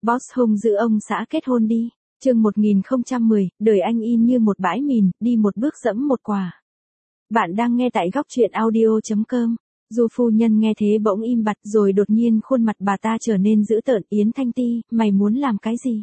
Boss hung giữ ông xã kết hôn đi. Chương 1010, đời anh in như một bãi mìn, đi một bước dẫm một quả. Bạn đang nghe tại góc truyện audio.com. Du phu nhân nghe thế bỗng im bặt rồi đột nhiên khuôn mặt bà ta trở nên dữ tợn. Yến Thanh Ti, mày muốn làm cái gì?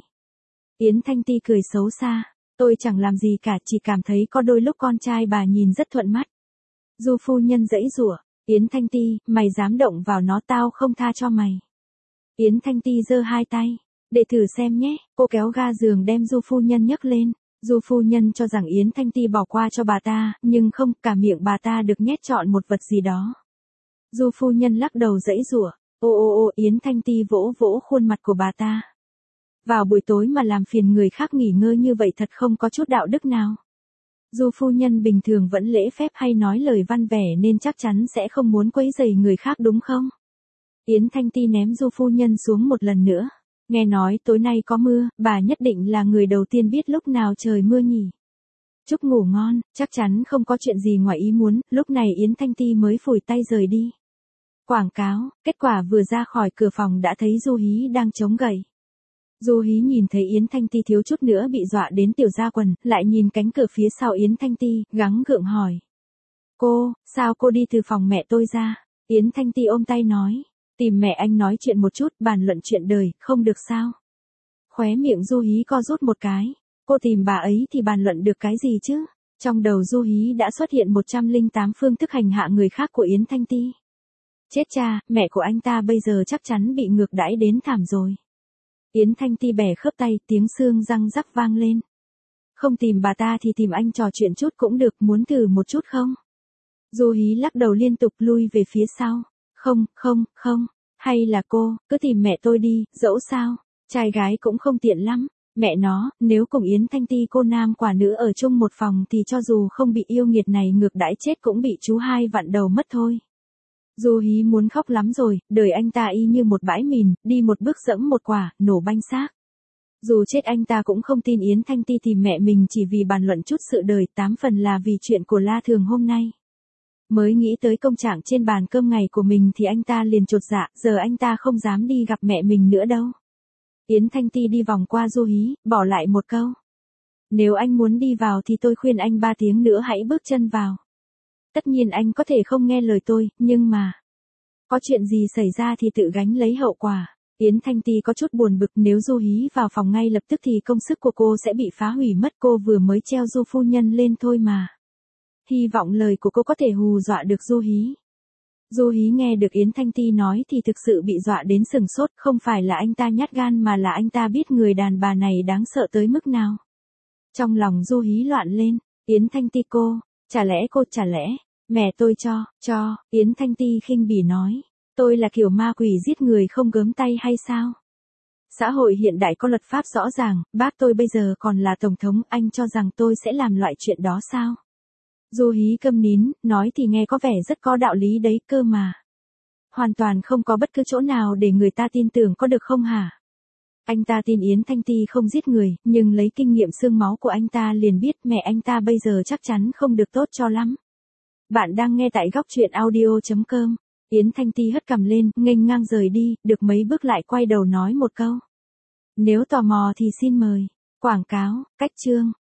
Yến Thanh Ti cười xấu xa. Tôi chẳng làm gì cả, chỉ cảm thấy có đôi lúc con trai bà nhìn rất thuận mắt. Du phu nhân giãy giụa. Yến Thanh Ti, mày dám động vào nó tao không tha cho mày. Yến Thanh Ti giơ hai tay. Để thử xem nhé, cô kéo ga giường đem Du phu nhân nhấc lên. Du phu nhân cho rằng Yến Thanh Ti bỏ qua cho bà ta, nhưng không, cả miệng bà ta được nhét trọn một vật gì đó. Du phu nhân lắc đầu giãy giụa. Ô, Yến Thanh Ti vỗ vỗ khuôn mặt của bà ta. Vào buổi tối mà làm phiền người khác nghỉ ngơi như vậy thật không có chút đạo đức nào. Du phu nhân bình thường vẫn lễ phép hay nói lời văn vẻ nên chắc chắn sẽ không muốn quấy rầy người khác đúng không? Yến Thanh Ti ném Du phu nhân xuống một lần nữa. Nghe nói tối nay có mưa, bà nhất định là người đầu tiên biết lúc nào trời mưa nhỉ. Chúc ngủ ngon, chắc chắn không có chuyện gì ngoài ý muốn, lúc này Yến Thanh Ti mới phủi tay rời đi. Quảng cáo, kết quả vừa ra khỏi cửa phòng đã thấy Du Hí đang chống gậy. Du Hí nhìn thấy Yến Thanh Ti thiếu chút nữa bị dọa đến tiểu ra quần, lại nhìn cánh cửa phía sau Yến Thanh Ti, gắng gượng hỏi. Cô, sao cô đi từ phòng mẹ tôi ra? Yến Thanh Ti ôm tay nói. Tìm mẹ anh nói chuyện một chút, bàn luận chuyện đời, không được sao? Khóe miệng Du Hí co rút một cái. Cô tìm bà ấy thì bàn luận được cái gì chứ? Trong đầu Du Hí đã xuất hiện 108 phương thức hành hạ người khác của Yến Thanh Ti. Chết cha, mẹ của anh ta bây giờ chắc chắn bị ngược đãi đến thảm rồi. Yến Thanh Ti bẻ khớp tay, tiếng xương răng rắc vang lên. Không tìm bà ta thì tìm anh trò chuyện chút cũng được, muốn thử một chút không? Du Hí lắc đầu liên tục lui về phía sau. Không, hay là cô, cứ tìm mẹ tôi đi, dẫu sao, trai gái cũng không tiện lắm. Mẹ nó, nếu cùng Yến Thanh Ti cô nam quả nữ ở chung một phòng thì cho dù không bị yêu nghiệt này ngược đãi chết cũng bị chú hai vặn đầu mất thôi. Du Hí muốn khóc lắm rồi, đời anh ta y như một bãi mìn, đi một bước dẫm một quả, nổ banh xác. Dù chết anh ta cũng không tin Yến Thanh Ti tìm mẹ mình chỉ vì bàn luận chút sự đời, 8 phần là vì chuyện của La Thường hôm nay. Mới nghĩ tới công trạng trên bàn cơm ngày của mình thì anh ta liền chột dạ, giờ anh ta không dám đi gặp mẹ mình nữa đâu. Yến Thanh Ti đi vòng qua Du Hí, bỏ lại một câu. Nếu anh muốn đi vào thì tôi khuyên anh 3 tiếng nữa hãy bước chân vào. Tất nhiên anh có thể không nghe lời tôi, nhưng mà có chuyện gì xảy ra thì tự gánh lấy hậu quả. Yến Thanh Ti có chút buồn bực, nếu Du Hí vào phòng ngay lập tức thì công sức của cô sẽ bị phá hủy mất, cô vừa mới treo Du phu nhân lên thôi mà. Hy vọng lời của cô có thể hù dọa được Du Hí. Du Hí nghe được Yến Thanh Ti nói thì thực sự bị dọa đến sừng sốt, không phải là anh ta nhát gan mà là anh ta biết người đàn bà này đáng sợ tới mức nào. Trong lòng Du Hí loạn lên, Yến Thanh Ti cô, chả lẽ, mẹ tôi cho, Yến Thanh Ti khinh bỉ nói, tôi là kiểu ma quỷ giết người không gớm tay hay sao? Xã hội hiện đại có luật pháp rõ ràng, bác tôi bây giờ còn là tổng thống, anh cho rằng tôi sẽ làm loại chuyện đó sao? Du Hí câm nín, nói thì nghe có vẻ rất có đạo lý đấy cơ mà. Hoàn toàn không có bất cứ chỗ nào để người ta tin tưởng có được không hả? Anh ta tin Yến Thanh Ti không giết người, nhưng lấy kinh nghiệm xương máu của anh ta liền biết mẹ anh ta bây giờ chắc chắn không được tốt cho lắm. Bạn đang nghe tại góc truyện audio.com. Yến Thanh Ti hất cằm lên, nghênh ngang rời đi, được mấy bước lại quay đầu nói một câu. Nếu tò mò thì xin mời. Quảng cáo, cách chương.